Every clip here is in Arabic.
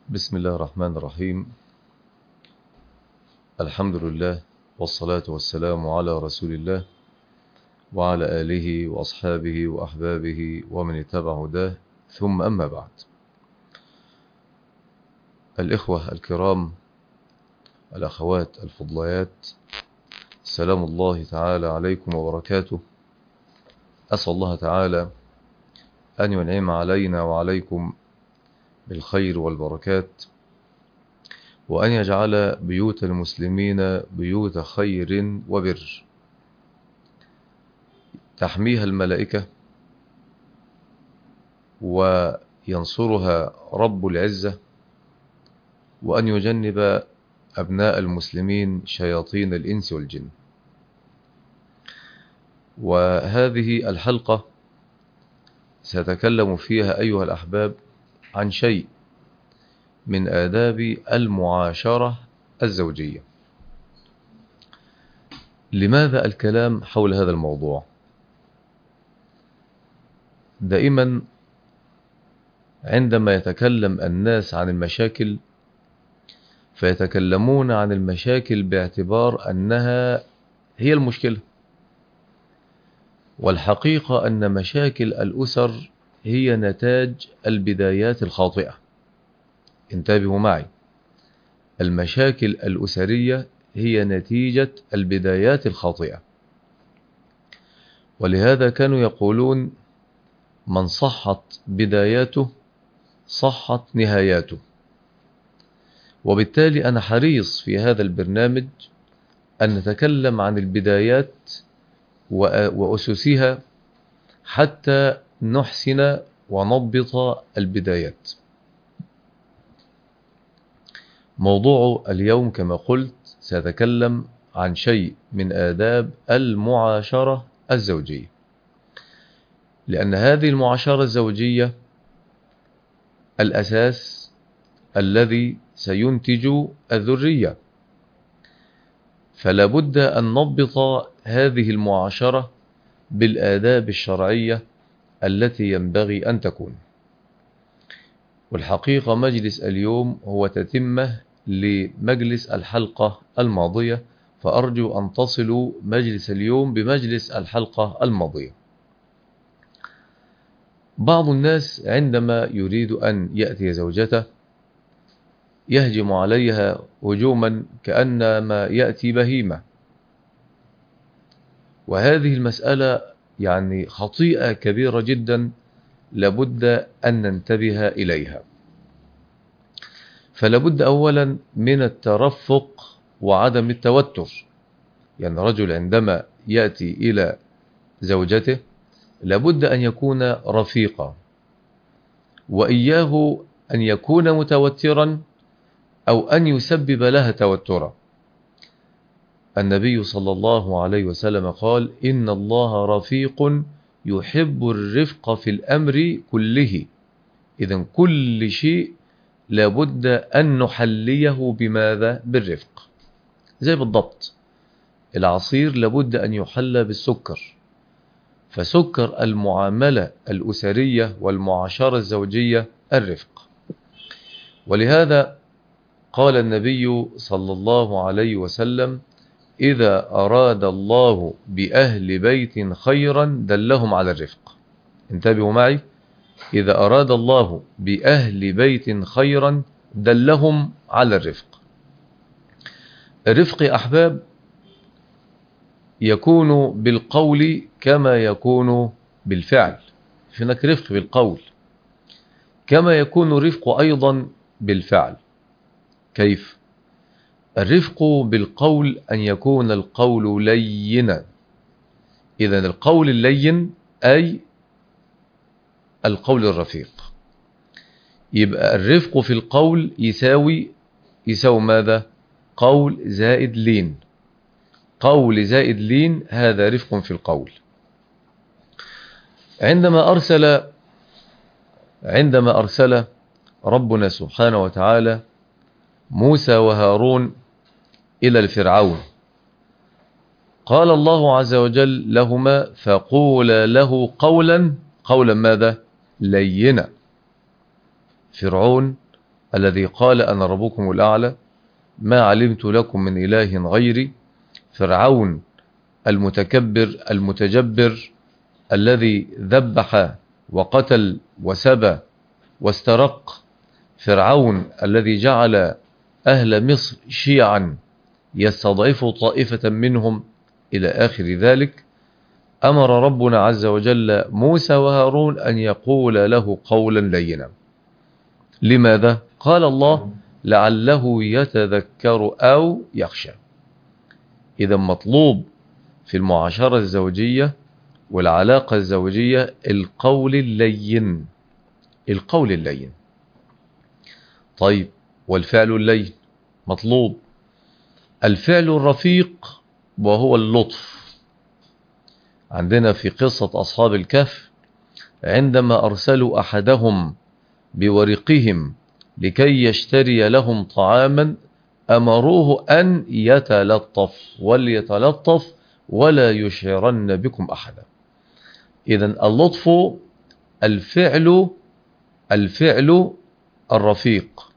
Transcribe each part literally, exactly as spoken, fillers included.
بسم الله الرحمن الرحيم. الحمد لله والصلاة والسلام على رسول الله وعلى آله وأصحابه وأحبابه ومن اتبع هداه، ثم أما بعد. الإخوة الكرام، الأخوات الفضليات، سلام الله تعالى عليكم وبركاته. أسأل الله تعالى أن ينعم علينا وعليكم بالخير والبركات، وأن يجعل بيوت المسلمين بيوت خير وبر تحميها الملائكة وينصرها رب العزة، وأن يجنب أبناء المسلمين شياطين الإنس والجن. وهذه الحلقة سأتكلم فيها أيها الأحباب عن شيء من آداب المعاشرة الزوجية. لماذا الكلام حول هذا الموضوع؟ دائما عندما يتكلم الناس عن المشاكل فيتكلمون عن المشاكل باعتبار أنها هي المشكلة، والحقيقة أن مشاكل الأسر هي نتاج البدايات الخاطئة. انتبهوا معي، المشاكل الأسرية هي نتيجة البدايات الخاطئة. ولهذا كانوا يقولون: من صحت بداياته صحت نهاياته. وبالتالي أنا حريص في هذا البرنامج أن نتكلم عن البدايات وأسسها حتى نحسن ونضبط البدايات. موضوع اليوم كما قلت سأتكلم عن شيء من آداب المعاشرة الزوجية، لأن هذه المعاشرة الزوجية الأساس الذي سينتج الذرية، فلا بد أن نضبط هذه المعاشرة بالآداب الشرعية التي ينبغي أن تكون. والحقيقة مجلس اليوم هو تتمة لمجلس الحلقة الماضية، فأرجو أن تصلوا مجلس اليوم بمجلس الحلقة الماضية. بعض الناس عندما يريد أن يأتي زوجته يهجم عليها هجوما كأنما يأتي بهيمة، وهذه المسألة يعني خطيئة كبيرة جدا لابد أن ننتبه إليها. فلابد أولا من الترفق وعدم التوتر. يعني رجل عندما يأتي إلى زوجته لابد أن يكون رفيقا، وإياه أن يكون متوترا أو أن يسبب لها توترا. النبي صلى الله عليه وسلم قال: إن الله رفيق يحب الرفق في الأمر كله. إذن كل شيء لابد أن نحليه بماذا؟ بالرفق. زي بالضبط العصير لابد أن يحلى بالسكر، فسكر المعاملة الأسرية والمعاشرة الزوجية الرفق. ولهذا قال النبي صلى الله عليه وسلم: إذا أراد الله بأهل بيت خيرا دلهم على الرفق. انتبهوا معي، إذا أراد الله بأهل بيت خيرا دلهم على الرفق. الرفق يا أحباب يكون بالقول كما يكون بالفعل. هناك رفق بالقول كما يكون رفق أيضا بالفعل. كيف؟ الرفق بالقول أن يكون القول لينا. إذن القول اللين أي القول الرفيق. يبقى الرفق في القول يساوي يساوي ماذا؟ قول زائد لين. قول زائد لين هذا رفق في القول. عندما أرسل عندما أرسل ربنا سبحانه وتعالى موسى وهارون إلى الفرعون، قال الله عز وجل لهما: فقولا له قولا قولا ماذا؟ لينا. فرعون الذي قال أنا ربكم الأعلى ما علمت لكم من إله غيري، فرعون المتكبر المتجبر الذي ذبح وقتل وسبى واسترق، فرعون الذي جعل أهل مصر شيعا يستضعف طائفة منهم إلى آخر ذلك. أمر ربنا عز وجل موسى وهارون أن يقول له قولا لينا. لماذا؟ قال الله لعله يتذكر أو يخشى. إذا مطلوب في المعاشرة الزوجية والعلاقة الزوجية القول اللين، القول اللين. طيب، والفعل اللين مطلوب. الفعل الرفيق وهو اللطف. عندنا في قصة أصحاب الكهف عندما أرسلوا أحدهم بورقهم لكي يشتري لهم طعاما أمروه أن يتلطف، وليتلطف ولا يشعرن بكم أحدا. إذن اللطف الفعل الفعل الرفيق.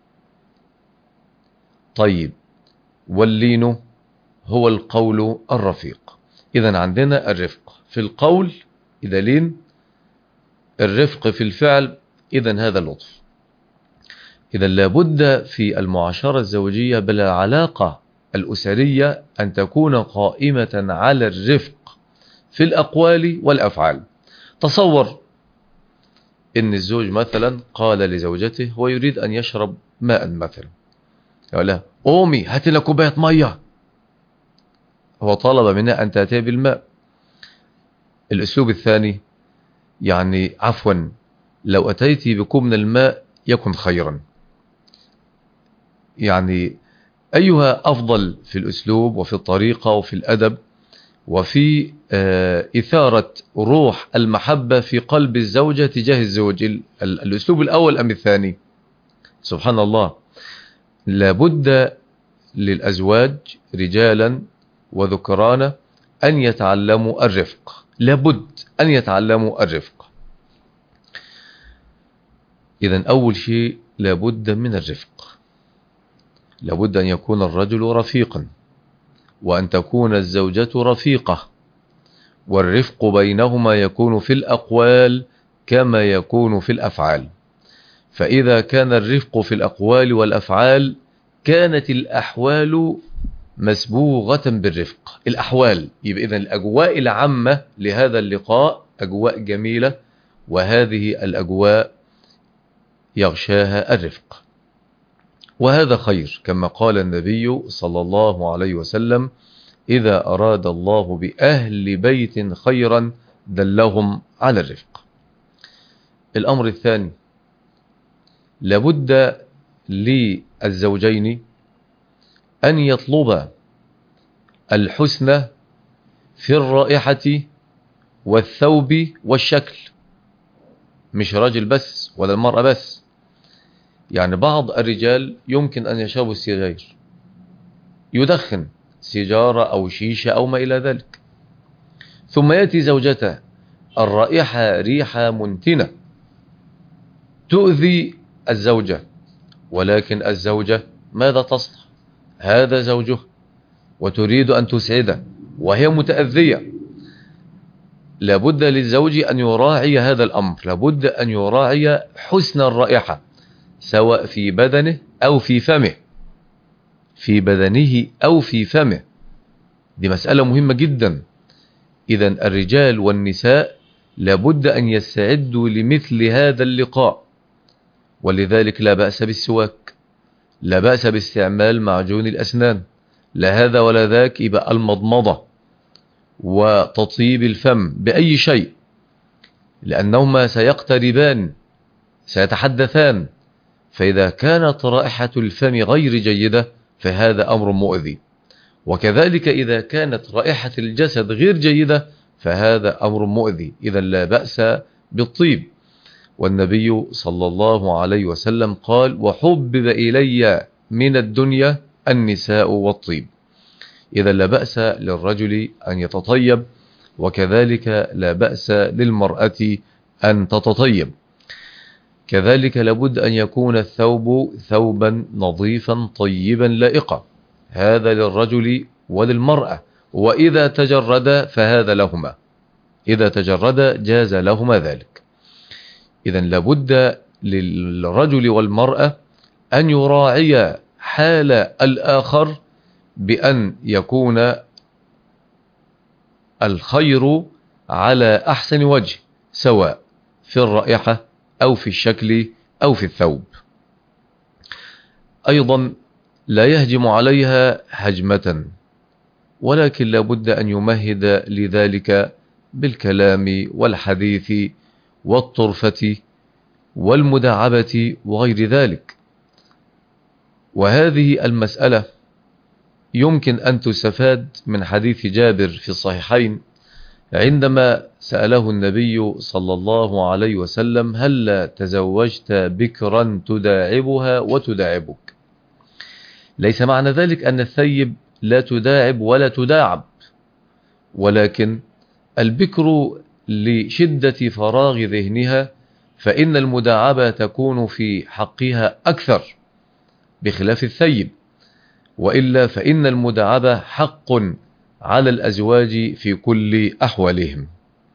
طيب، واللين هو القول الرفيق. إذن عندنا الرفق في القول إذا لين، الرفق في الفعل إذن هذا اللطف. إذن لابد في المعاشرة الزوجية بالعلاقة الأسرية أن تكون قائمة على الرفق في الأقوال والأفعال. تصور إن الزوج مثلا قال لزوجته هو يريد أن يشرب ماء مثلا، يقول لها قومي هات لنا كوباية مية، هو طلب منها أن تأتي بالماء. الأسلوب الثاني يعني عفوا لو أتيت بكم من الماء يكن خيرا. يعني أيها أفضل في الأسلوب وفي الطريقة وفي الأدب وفي إثارة روح المحبة في قلب الزوجة تجاه الزوج، الأسلوب الأول أم الثاني؟ سبحان الله. لابد للأزواج رجالا وذكرانا أن يتعلموا الرفق، لابد أن يتعلموا الرفق. إذن أول شيء لابد من الرفق، لابد أن يكون الرجل رفيقا وأن تكون الزوجة رفيقة، والرفق بينهما يكون في الأقوال كما يكون في الأفعال. فإذا كان الرفق في الأقوال والأفعال كانت الأحوال مسبوغة بالرفق. الأحوال يبقى إذن الأجواء العامة لهذا اللقاء أجواء جميلة، وهذه الأجواء يغشاها الرفق، وهذا خير كما قال النبي صلى الله عليه وسلم إذا أراد الله بأهل بيت خيرا دلهم على الرفق. الأمر الثاني لابد للزوجين أن يطلبا الحسن في الرائحة والثوب والشكل، مش راجل بس ولا المرأة بس. يعني بعض الرجال يمكن أن يشربوا السجاير، يدخن سيجارة أو شيشة أو ما إلى ذلك، ثم يأتي زوجته الرائحة ريحة منتنة تؤذي الزوجة، ولكن الزوجة ماذا تصنع؟ هذا زوجه وتريد أن تسعده وهي متأذية. لابد للزوج أن يراعي هذا الأمر، لابد أن يراعي حسن الرائحة سواء في بدنه أو في فمه، في بدنه أو في فمه. دي مسألة مهمة جدا. إذن الرجال والنساء لابد أن يستعدوا لمثل هذا اللقاء، ولذلك لا بأس بالسواك، لا بأس باستعمال معجون الأسنان، لا هذا ولا ذاك، يبقى المضمضة وتطيب الفم بأي شيء، لأنهما سيقتربان سيتحدثان، فإذا كانت رائحة الفم غير جيدة فهذا أمر مؤذي، وكذلك إذا كانت رائحة الجسد غير جيدة فهذا أمر مؤذي. إذا لا بأس بالطيب. والنبي صلى الله عليه وسلم قال وحبب إلي من الدنيا النساء والطيب. إذا لا بأس للرجل أن يتطيب، وكذلك لا بأس للمرأة أن تتطيب. كذلك لابد أن يكون الثوب ثوبا نظيفا طيبا لائقا، هذا للرجل وللمرأة، وإذا تجرد فهذا لهما، إذا تجرد جاز لهما ذلك. إذا لابد للرجل والمرأة أن يراعي حال الآخر بأن يكون الخير على أحسن وجه، سواء في الرائحة أو في الشكل أو في الثوب. أيضا لا يهجم عليها هجمة، ولكن لابد أن يمهد لذلك بالكلام والحديث والطرفة والمداعبة وغير ذلك. وهذه المسألة يمكن أن تستفاد من حديث جابر في الصحيحين عندما سأله النبي صلى الله عليه وسلم: هل تزوجت بكرا تداعبها وتداعبك؟ ليس معنى ذلك أن الثيب لا تداعب ولا تداعب، ولكن البكر لشدة فراغ ذهنها فإن المداعبة تكون في حقها أكثر بخلاف الثيب، وإلا فإن المداعبة حق على الأزواج في كل أحوالهم.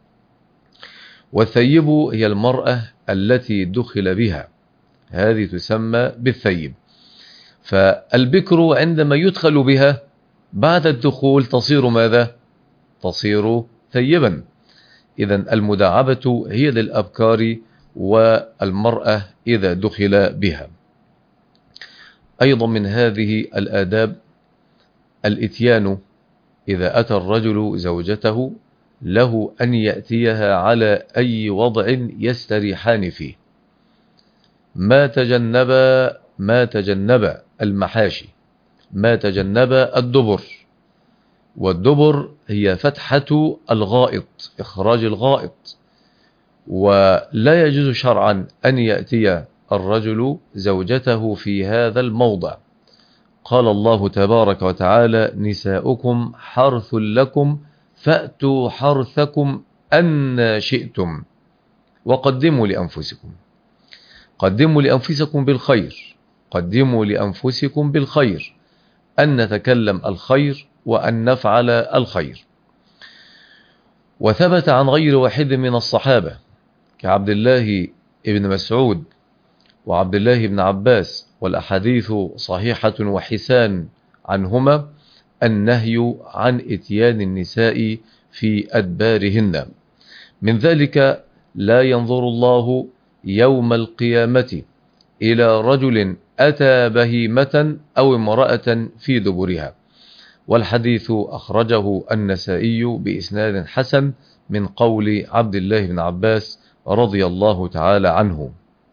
والثيب هي المرأة التي دخل بها، هذه تسمى بالثيب. فالبكر عندما يدخل بها بعد الدخول تصير ماذا؟ تصير ثيبا. إذن المداعبة هي للأبكار والمرأة إذا دخل بها. أيضا من هذه الآداب الإتيان، إذا أتى الرجل زوجته له أن يأتيها على أي وضع يستريحان فيه، ما تجنب ما تجنب المحاشي، ما تجنب الدبر، والدبر هي فتحة الغائط، إخراج الغائط، ولا يجوز شرعا أن يأتي الرجل زوجته في هذا الموضع. قال الله تبارك وتعالى: نساؤكم حرث لكم فأتوا حرثكم أن شئتم وقدموا لأنفسكم. قدموا لأنفسكم بالخير، قدموا لأنفسكم بالخير، أن نتكلم الخير وأن نفعل الخير. وثبت عن غير واحد من الصحابة كعبد الله بن مسعود وعبد الله بن عباس، والأحاديث صحيحة وحسان عنهما، النهي عن إتيان النساء في أدبارهن. من ذلك: لا ينظر الله يوم القيامة إلى رجل أتى بهيمة أو امرأة في دبرها. والحديث أخرجه النسائي بإسناد حسن من قول عبد الله بن عباس رضي الله تعالى عنه.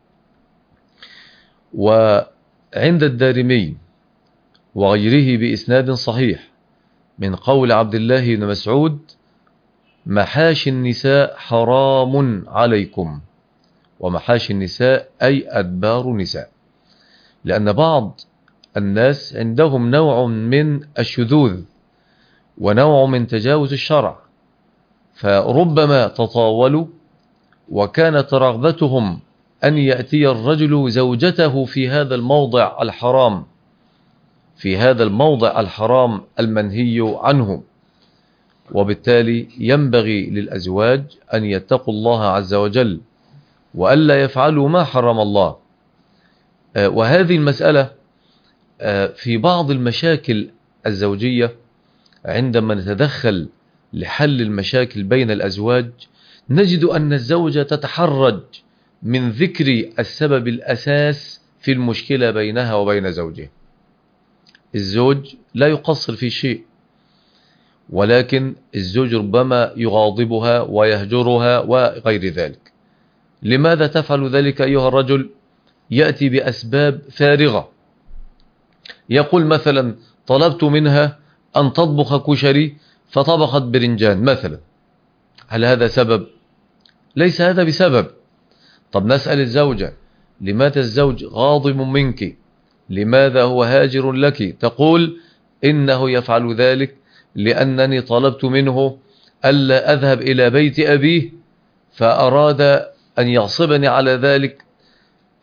وعند الدارمي وغيره بإسناد صحيح من قول عبد الله بن مسعود: محاشي النساء حرام عليكم. ومحاشي النساء أي أدبار نساء، لأن بعض الناس عندهم نوع من الشذوذ ونوع من تجاوز الشرع، فربما تطاولوا وكانت رغبتهم أن يأتي الرجل زوجته في هذا الموضع الحرام، في هذا الموضع الحرام المنهي عنه. وبالتالي ينبغي للأزواج أن يتقوا الله عز وجل وألا يفعلوا ما حرم الله. وهذه المسألة في بعض المشاكل الزوجية عندما نتدخل لحل المشاكل بين الأزواج نجد أن الزوجة تتحرج من ذكر السبب الأساس في المشكلة بينها وبين زوجها. الزوج لا يقصر في شيء، ولكن الزوج ربما يغاضبها ويهجرها وغير ذلك. لماذا تفعل ذلك أيها الرجل؟ يأتي بأسباب فارغة، يقول مثلا: طلبت منها أن تطبخ كشري فطبخت برنجان مثلا. هل هذا سبب؟ ليس هذا بسبب. طب نسأل الزوجة: لماذا الزوج غاضب منك؟ لماذا هو هاجر لك؟ تقول: إنه يفعل ذلك لأنني طلبت منه ألا أذهب إلى بيت أبيه فأراد أن يغصبني على ذلك،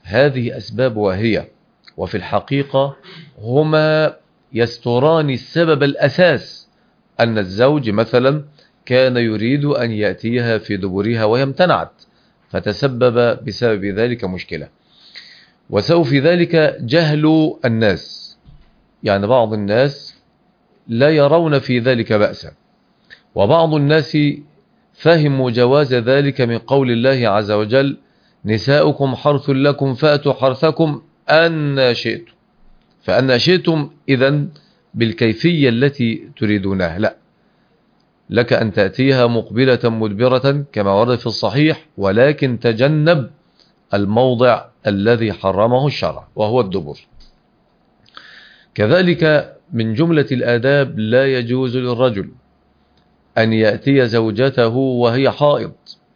هذه أسباب واهية، وفي الحقيقة هما يستران السبب الأساس، أن الزوج مثلا كان يريد أن يأتيها في دبرها وهي امتنعت، فتسبب بسبب ذلك مشكلة. وسوف في ذلك جهل الناس، يعني بعض الناس لا يرون في ذلك بأسا، وبعض الناس فهموا جواز ذلك من قول الله عز وجل: نساؤكم حرث لكم فأتوا حرثكم أن شئتم. فأن شئتم إذن بالكيفية التي تريدونها، لا، لك أن تأتيها مقبلة مدبرة كما ورد في الصحيح، ولكن تجنب الموضع الذي حرمه الشرع وهو الدبر. كذلك من جملة الآداب: لا يجوز للرجل أن يأتي زوجته وهي حائض،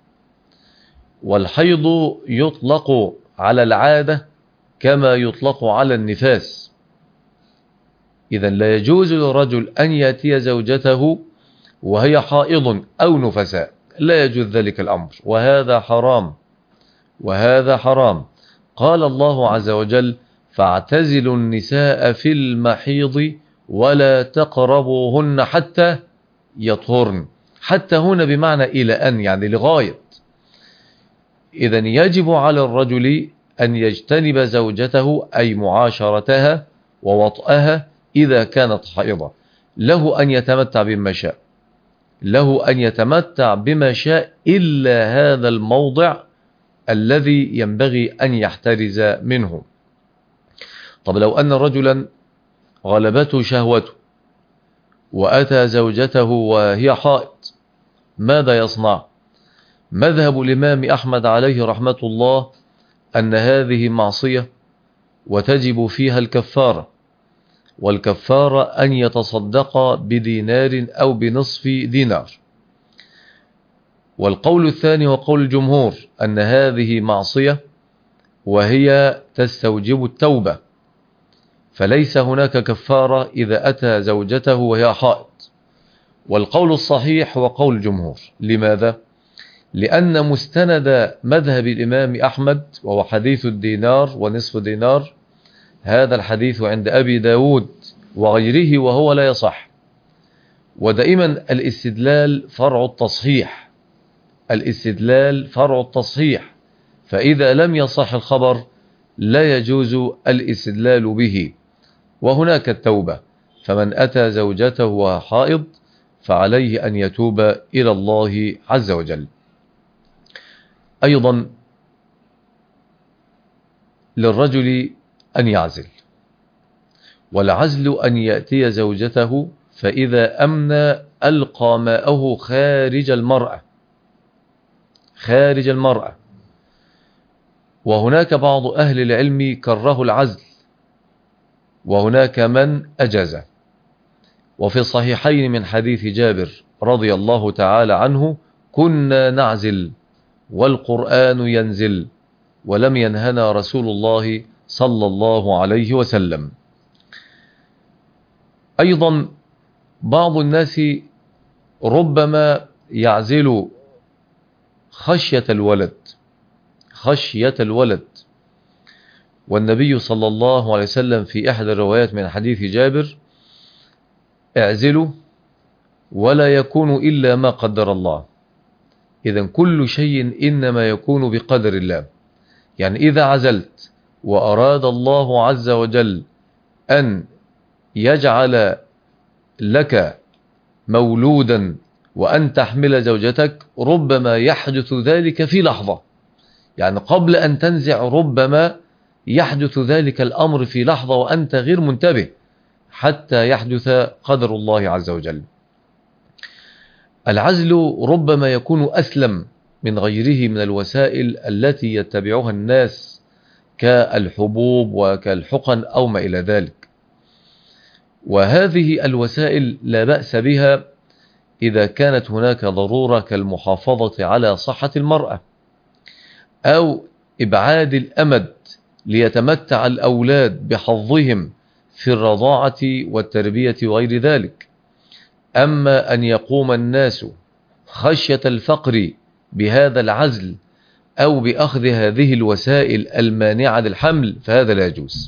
والحيض يطلق على العادة كما يطلق على النفاس. إذن لا يجوز للرجل أن يأتي زوجته وهي حائض أو نفساء، لا يجوز ذلك الأمر، وهذا حرام، وهذا حرام. قال الله عز وجل: فاعتزلوا النساء في المحيض ولا تقربوهن حتى يطهرن. حتى هنا بمعنى إلى أن، يعني لغاية. إذن يجب على الرجل أن يجتنب زوجته، أي معاشرتها ووطئها إذا كانت حائضة. له أن يتمتع بما شاء، له أن يتمتع بما شاء إلا هذا الموضع الذي ينبغي أن يحترز منه. طب لو أن رجلا غلبته شهوته وأتى زوجته وهي حائض، ماذا يصنع؟ مذهب الإمام أحمد عليه رحمة الله أن هذه معصية وتجب فيها الكفارة، والكفارة أن يتصدق بدينار أو بنصف دينار. والقول الثاني وقول الجمهور أن هذه معصية وهي تستوجب التوبة، فليس هناك كفارة إذا أتى زوجته وهي حائض. والقول الصحيح هو قول الجمهور. لماذا؟ لأن مستند مذهب الإمام أحمد وهو حديث الدينار ونصف دينار، هذا الحديث عند أبي داود وغيره وهو لا يصح. ودائما الاستدلال فرع التصحيح، الاستدلال فرع التصحيح، فإذا لم يصح الخبر لا يجوز الاستدلال به. وهناك التوبة، فمن أتى زوجته وهو حائض فعليه أن يتوب إلى الله عز وجل. أيضا للرجل أن يعزل، والعزل أن يأتي زوجته فإذا أمن ألقى ماءه خارج المرأة، خارج المرأة. وهناك بعض أهل العلم كره العزل، وهناك من أجازه. وفي الصحيحين من حديث جابر رضي الله تعالى عنه: كنا نعزل والقرآن ينزل ولم ينهنا رسول الله صلى الله عليه وسلم. أيضا بعض الناس ربما يعزل خشية الولد، خشية الولد. والنبي صلى الله عليه وسلم في إحدى الروايات من حديث جابر: اعزلوا ولا يكون إلا ما قدر الله. إذن كل شيء إنما يكون بقدر الله. يعني إذا عزلت وأراد الله عز وجل أن يجعل لك مولودا وأن تحمل زوجتك، ربما يحدث ذلك في لحظة، يعني قبل أن تنزع ربما يحدث ذلك الأمر في لحظة وأنت غير منتبه حتى يحدث قدر الله عز وجل. العزل ربما يكون أسلم من غيره من الوسائل التي يتبعها الناس كالحبوب وكالحقن أو ما إلى ذلك. وهذه الوسائل لا بأس بها إذا كانت هناك ضرورة كالمحافظة على صحة المرأة أو إبعاد الأمد ليتمتع الأولاد بحظهم في الرضاعة والتربية وغير ذلك. أما أن يقوم الناس خشية الفقر بهذا العزل أو بأخذ هذه الوسائل المانعة للحمل، فهذا لا يجوز.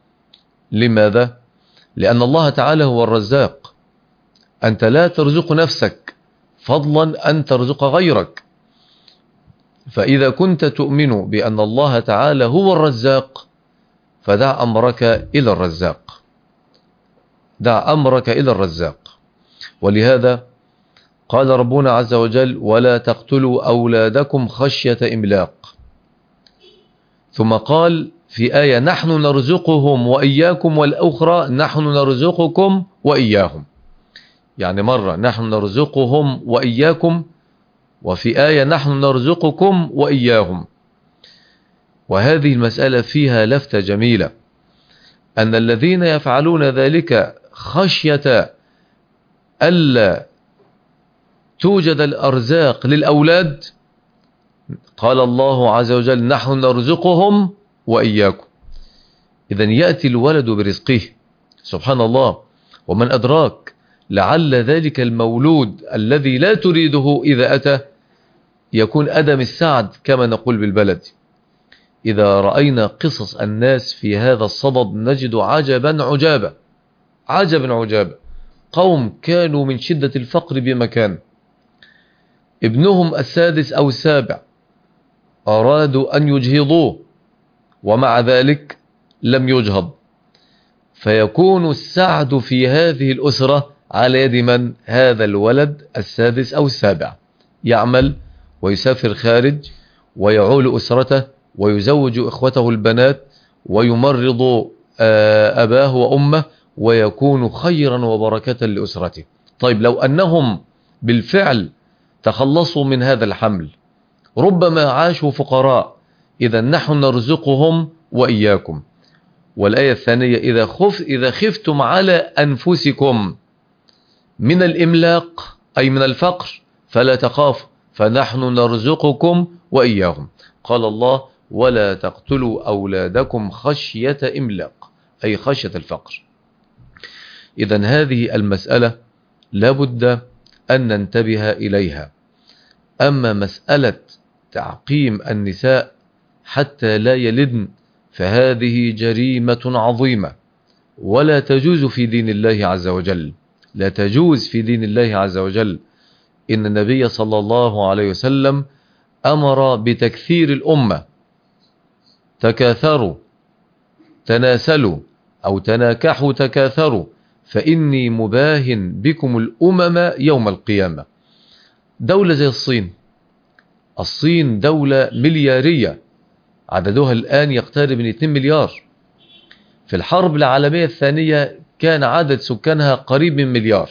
لماذا؟ لأن الله تعالى هو الرزاق، أنت لا ترزق نفسك فضلا أن ترزق غيرك. فإذا كنت تؤمن بأن الله تعالى هو الرزاق فدع أمرك إلى الرزاق، دع أمرك إلى الرزاق. ولهذا قال ربنا عز وجل: ولا تقتلوا أولادكم خشية إملاق. ثم قال في آية: نحن نرزقهم وإياكم، والأخرى نحن نرزقكم وإياهم. يعني مرة نحن نرزقهم وإياكم، وفي آية نحن نرزقكم وإياهم. وهذه المسألة فيها لفتة جميلة، أن الذين يفعلون ذلك خشية ألا توجد الأرزاق للأولاد، قال الله عز وجل: نحن نرزقهم وإياكم. إذن يأتي الولد برزقه، سبحان الله. ومن أدراك لعل ذلك المولود الذي لا تريده إذا أتى يكون أدم السعد كما نقول بالبلد. إذا رأينا قصص الناس في هذا الصدد نجد عجبا عجابا، عجبا عجابا. قوم كانوا من شدة الفقر بمكان، ابنهم السادس أو السابع أرادوا أن يجهضوه، ومع ذلك لم يجهض، فيكون السعد في هذه الأسرة على يد من؟ هذا الولد السادس أو السابع، يعمل ويسافر خارج ويعول أسرته ويزوج إخوته البنات ويمرض أباه وأمه، ويكون خيرا وبركة لأسرته. طيب لو أنهم بالفعل تخلصوا من هذا الحمل ربما عاشوا فقراء. إذا نحن نرزقهم وإياكم. والآية الثانية: إذا خف إذا خفتم على أنفسكم من الإملاق أي من الفقر فلا تخافوا فنحن نرزقكم وإياهم. قال الله: ولا تقتلوا أولادكم خشية إملاق أي خشية الفقر. إذن هذه المسألة لابد أن ننتبه إليها. أما مسألة تعقيم النساء حتى لا يلدن فهذه جريمة عظيمة ولا تجوز في دين الله عز وجل، لا تجوز في دين الله عز وجل. إن النبي صلى الله عليه وسلم أمر بتكثير الأمة: تكاثروا تناسلوا أو تناكحوا تكاثروا فإني مباهن بكم الأمم يوم القيامة. دولة زي الصين، الصين دولة مليارية عددها الآن يقترب من اثنين مليار. في الحرب العالمية الثانية كان عدد سكانها قريب من مليار،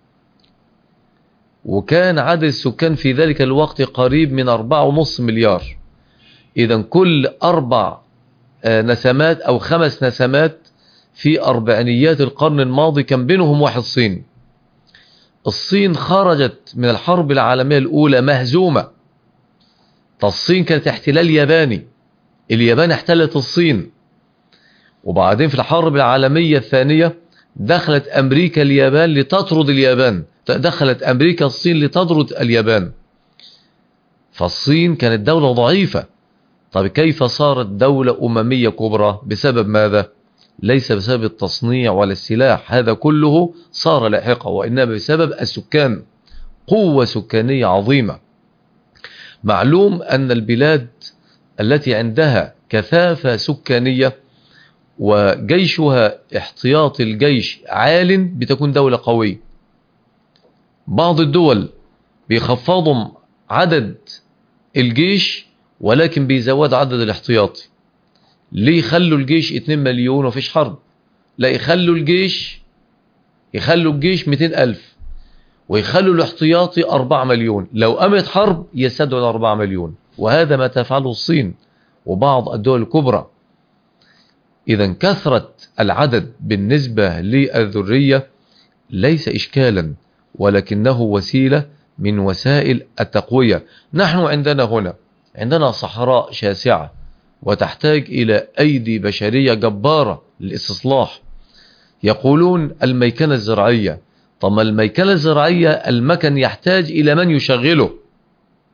وكان عدد السكان في ذلك الوقت قريب من أربعة ونصف مليار. إذن كل أربع نسمات أو خمس نسمات في أربعينيات القرن الماضي كان بينهم واحد صين. الصين خرجت من الحرب العالمية الأولى مهزومة. الصين كانت احتلال ياباني، اليابان احتلت الصين، وبعدين في الحرب العالمية الثانية دخلت أمريكا اليابان لتطرد اليابان، دخلت أمريكا الصين لتطرد اليابان. فالصين كانت دولة ضعيفة. طب كيف صارت دولة أممية كبرى؟ بسبب ماذا؟ ليس بسبب التصنيع ولا السلاح، هذا كله صار لاحقا، وإنما بسبب السكان، قوة سكانية عظيمة. معلوم أن البلاد التي عندها كثافة سكانية وجيشها احتياطي الجيش عال بتكون دولة قوية. بعض الدول بيخفضوا عدد الجيش ولكن بيزود عدد الاحتياطي. ليه يخلوا الجيش اتنين مليون وفيش حرب؟ لا، يخلوا الجيش يخلوا الجيش مئتين ألف ويخلوا الاحتياطي أربعة مليون، لو قامت حرب يسدوا الأربعة مليون. وهذا ما تفعله الصين وبعض الدول الكبرى. إذا كثرة العدد بالنسبة للذرية ليس إشكالا، ولكنه وسيلة من وسائل التقوية. نحن عندنا هنا عندنا صحراء شاسعة وتحتاج إلى أيدي بشرية جبارة للاستصلاح. يقولون الميكنة الزراعية. طب الميكنة الزراعية المكن يحتاج إلى من يشغله،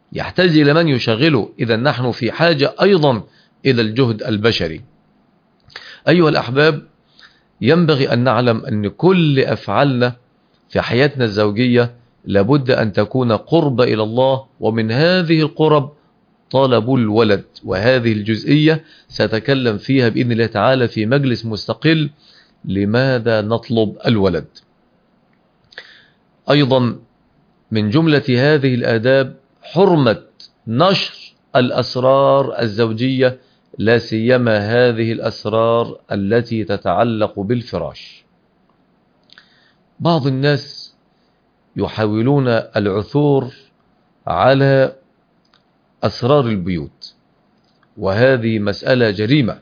يحتاج إلى من يشغله. إذا نحن في حاجة أيضا إلى الجهد البشري. أيها الأحباب، ينبغي أن نعلم أن كل أفعالنا في حياتنا الزوجية لابد أن تكون قرب إلى الله، ومن هذه القرب طلب الولد، وهذه الجزئية سأتكلم فيها بإذن الله تعالى في مجلس مستقل. لماذا نطلب الولد؟ أيضا من جملة هذه الآداب حرمة نشر الأسرار الزوجية، لا سيما هذه الأسرار التي تتعلق بالفراش. بعض الناس يحاولون العثور على أسرار البيوت، وهذه مسألة جريمة،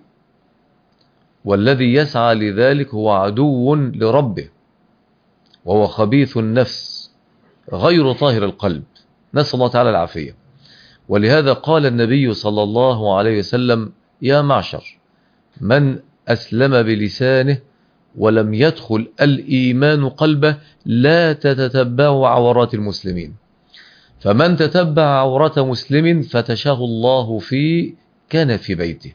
والذي يسعى لذلك هو عدو لربه، وهو خبيث النفس غير طاهر القلب، نسأل الله تعالى العافية. ولهذا قال النبي صلى الله عليه وسلم: يا معشر من أسلم بلسانه ولم يدخل الإيمان قلبه لا تتتبعوا عورات المسلمين، فمن تتبع عورة مسلم فتشاه الله في كان في بيته.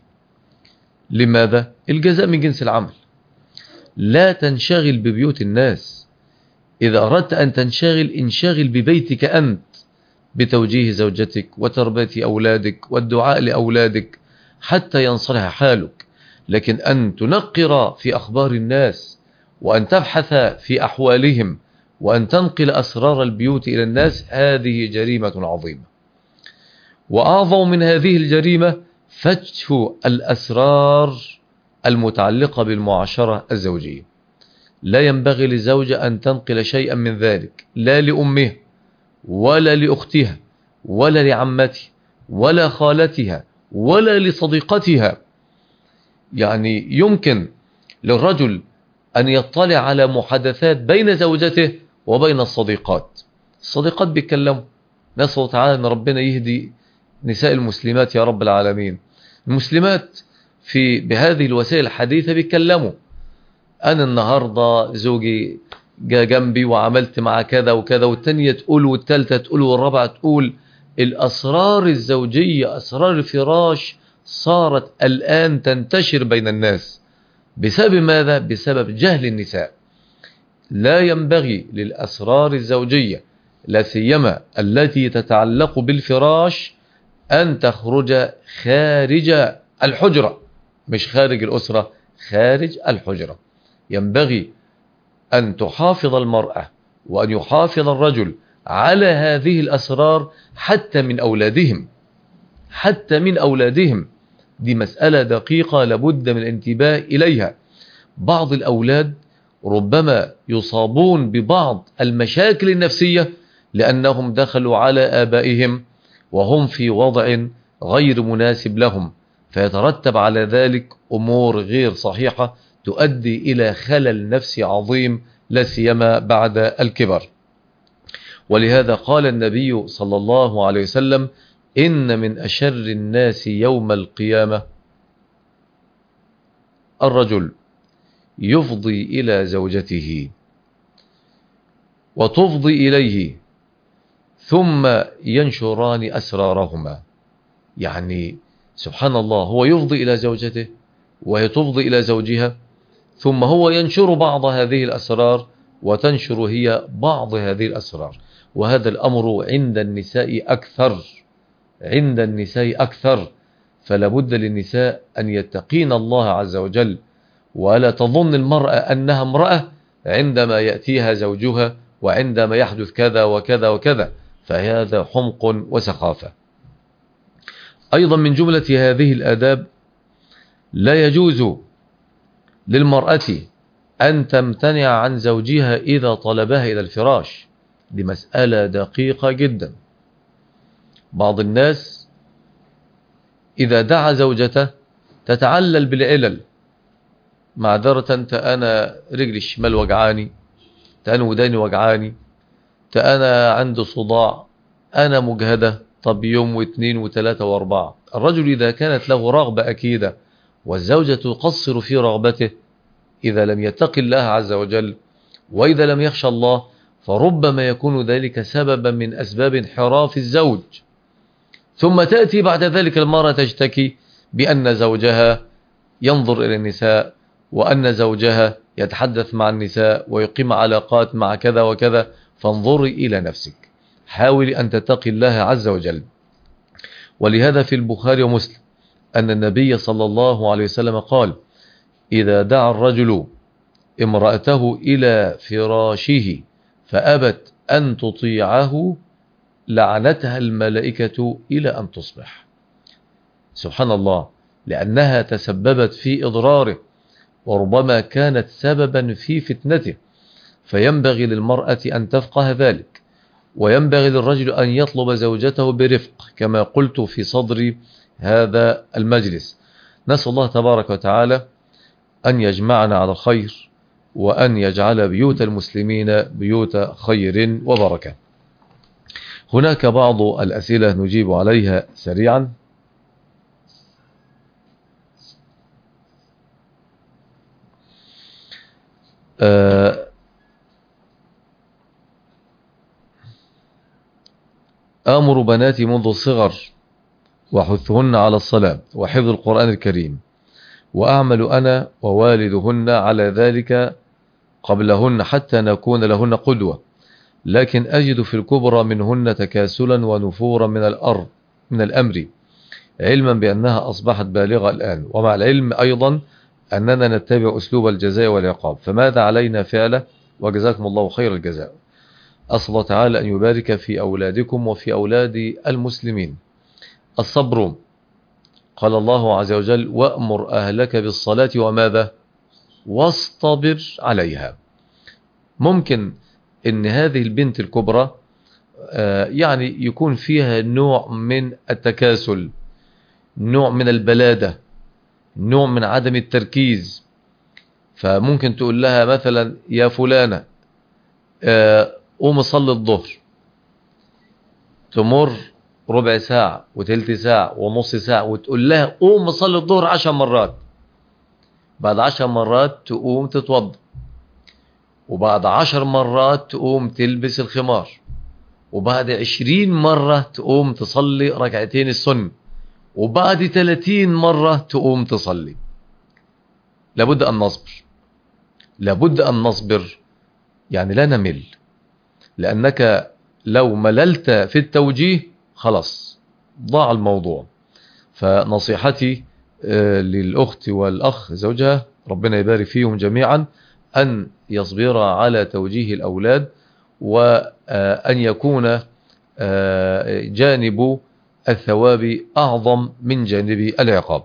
لماذا؟ الجزاء من جنس العمل. لا تنشغل ببيوت الناس، إذا أردت أن تنشغل انشغل ببيتك أنت، بتوجيه زوجتك وتربية أولادك والدعاء لأولادك حتى ينصلح حالك. لكن أن تنقر في أخبار الناس، وأن تبحث في أحوالهم، وأن تنقل أسرار البيوت إلى الناس، هذه جريمة عظيمة. وأعظم من هذه الجريمة فتش الأسرار المتعلقة بالمعاشرة الزوجية. لا ينبغي للزوجة أن تنقل شيئا من ذلك، لا لأمها ولا لأختها ولا لعمتها ولا خالتها ولا لصديقتها. يعني يمكن للرجل أن يطلع على محادثات بين زوجته وبين الصديقات. الصديقات بيتكلموا، نسأل تعالى أن ربنا يهدي نساء المسلمات يا رب العالمين. المسلمات في بهذه الوسائل الحديثة بيتكلموا: أنا النهاردة زوجي جاء جنبي وعملت مع كذا وكذا، والتانية تقول والتالتة تقول والرابعة تقول. الأسرار الزوجية، أسرار الفراش، صارت الآن تنتشر بين الناس. بسبب ماذا؟ بسبب جهل النساء. لا ينبغي للأسرار الزوجية، لا سيما التي تتعلق بالفراش، أن تخرج خارج الحجرة، مش خارج الأسرة، خارج الحجرة. ينبغي أن تحافظ المرأة وأن يحافظ الرجل على هذه الأسرار حتى من أولادهم، حتى من أولادهم. دي مسألة دقيقة لابد من الانتباه إليها. بعض الأولاد ربما يصابون ببعض المشاكل النفسية لأنهم دخلوا على آبائهم وهم في وضع غير مناسب لهم، فيترتب على ذلك أمور غير صحيحة تؤدي إلى خلل نفسي عظيم، لا سيما بعد الكبر. ولهذا قال النبي صلى الله عليه وسلم: إن من أشر الناس يوم القيامة الرجل يفضي إلى زوجته وتفضي إليه ثم ينشران أسرارهما. يعني سبحان الله، هو يفضي إلى زوجته وهي تفضي إلى زوجها، ثم هو ينشر بعض هذه الأسرار وتنشر هي بعض هذه الأسرار. وهذا الأمر عند النساء أكثر، عند النساء أكثر. فلا بد للنساء أن يتقين الله عز وجل، ولا تظن المرأة أنها امرأة عندما يأتيها زوجها وعندما يحدث كذا وكذا وكذا، فهذا حمق وسخافة. أيضا من جملة هذه الآداب: لا يجوز للمرأة أن تمتنع عن زوجها إذا طلبها إلى الفراش. دي مسألة دقيقة جدا. بعض الناس إذا دعا زوجته تتعلل بالعلل: معذرة أنت، أنا رجلي الشمال وجعاني، أنا وداني وجعاني، أنا عندي صداع، أنا مجهدة. طب يوم واثنين وثلاثة واربعة. الرجل إذا كانت له رغبة أكيدة والزوجة تقصر في رغبته، إذا لم يتق الله عز وجل وإذا لم يخشى الله، فربما يكون ذلك سببا من أسباب انحراف الزوج. ثم تأتي بعد ذلك المرأة تشتكي بأن زوجها ينظر إلى النساء، وأن زوجها يتحدث مع النساء ويقيم علاقات مع كذا وكذا. فانظري إلى نفسك، حاولي أن تتقي الله عز وجل. ولهذا في البخاري ومسلم أن النبي صلى الله عليه وسلم قال: إذا دعا الرجل امرأته إلى فراشه فأبت أن تطيعه لعنتها الملائكة إلى أن تصبح. سبحان الله، لأنها تسببت في إضراره، وربما كانت سببا في فتنته. فينبغي للمرأة أن تفقه ذلك، وينبغي للرجل أن يطلب زوجته برفق كما قلت في صدر هذا المجلس. نسأل الله تبارك وتعالى أن يجمعنا على خير، وأن يجعل بيوت المسلمين بيوت خير وبركة. هناك بعض الأسئلة نجيب عليها سريعا. آمر بناتي منذ الصغر وحثهن على الصلاة وحفظ القرآن الكريم، وأعمل أنا ووالدهن على ذلك قبلهن حتى نكون لهن قدوة، لكن أجد في الكبرى منهن تكاسلا ونفورا من الأرض من الأمر، علما بأنها أصبحت بالغة الآن، ومع العلم أيضا أننا نتبع أسلوب الجزاء والعقاب، فماذا علينا فعله؟ وجزاكم الله خير الجزاء. أسأل الله تعالى أن يبارك في أولادكم وفي أولاد المسلمين. الصبر، قال الله عز وجل: وأمر أهلك بالصلاة وماذا؟ واصطبر عليها. ممكن ان هذه البنت الكبرى يعني يكون فيها نوع من التكاسل، نوع من البلادة، نوع من عدم التركيز. فممكن تقول لها مثلا: يا فلانة قوم صلي الظهر، تمر ربع ساعة وتلت ساعة ونص ساعة وتقول لها: قوم صلي الظهر عشر مرات. بعد عشر مرات تقوم تتوضا، وبعد عشر مرات تقوم تلبس الخمار، وبعد عشرين مرة تقوم تصلي ركعتين السنة، وبعد ثلاثين مرة تقوم تصلي. لابد أن نصبر، لابد أن نصبر، يعني لا نمل، لأنك لو مللت في التوجيه خلاص ضاع الموضوع. فنصيحتي للأخت والأخ زوجها، ربنا يبارك فيهم جميعا، أن يصبر على توجيه الأولاد، وأن يكون جانب الثواب أعظم من جانب العقاب.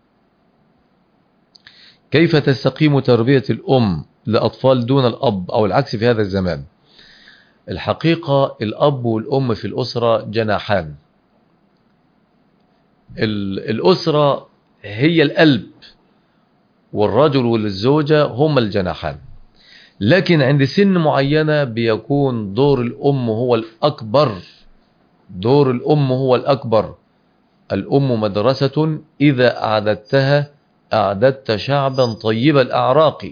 كيف تستقيم تربية الأم لأطفال دون الأب أو العكس في هذا الزمان؟ الحقيقة الأب والأم في الأسرة جناحان. الأسرة هي القلب، والرجل والزوجة هم الجناحان، لكن عند سن معينة بيكون دور الأم هو الأكبر. دور الأم هو الأكبر. الأم مدرسة إذا أعددتها أعددت شعبا طيب الأعراق.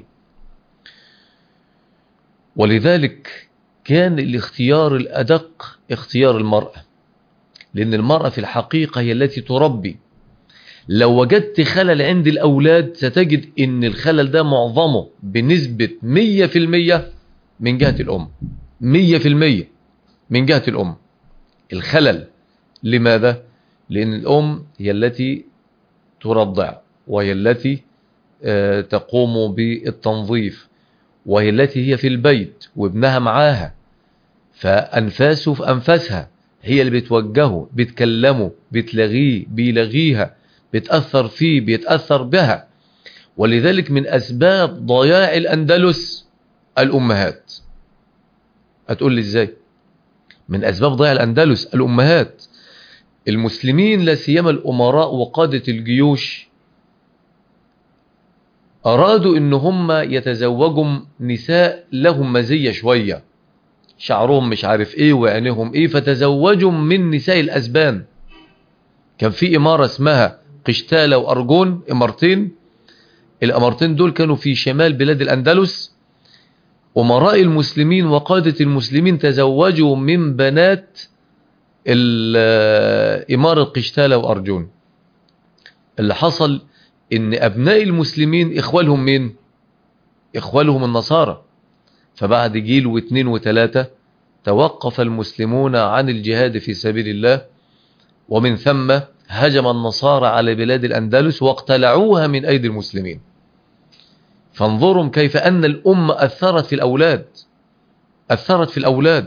ولذلك كان الاختيار الأدق اختيار المرأة، لأن المرأة في الحقيقة هي التي تربي. لو وجدت خلل عند الأولاد ستجد أن الخلل ده معظمه بنسبة مية في المية من جهة الأم. مية في المية من جهة الأم الخلل. لماذا؟ لأن الأم هي التي ترضع، وهي التي تقوم بالتنظيف، وهي التي هي في البيت وابنها معاها، فأنفاسه في أنفاسها، هي اللي بتوجهه، بتكلمه، بتلغيه، بيلغيها، بتأثر فيه، بيتأثر بها. ولذلك من أسباب ضياع الأندلس الأمهات. هتقول لي إزاي؟ من أسباب ضياع الأندلس الأمهات. المسلمين لا سيما الأمراء وقادة الجيوش أرادوا إن هم يتزوجوا نساء لهم مزية شوية، شعرهم مش عارف إيه وعينهم إيه، فتزوجوا من نساء الأسبان. كان في إمارة اسمها قشتالة وأرجون، إمارتين. الإمارتين دول كانوا في شمال بلاد الأندلس. أمراء المسلمين وقادة المسلمين تزوجوا من بنات إمارة قشتالة وأرجون، اللي حصل إن أبناء المسلمين إخوالهم مين؟ إخوالهم النصارى. فبعد جيل واثنين وثلاثة توقف المسلمون عن الجهاد في سبيل الله، ومن ثم هجم النصارى على بلاد الأندلس واقتلعوها من أيدي المسلمين. فانظروا كيف أن الأمة أثرت في الأولاد، أثرت في الأولاد.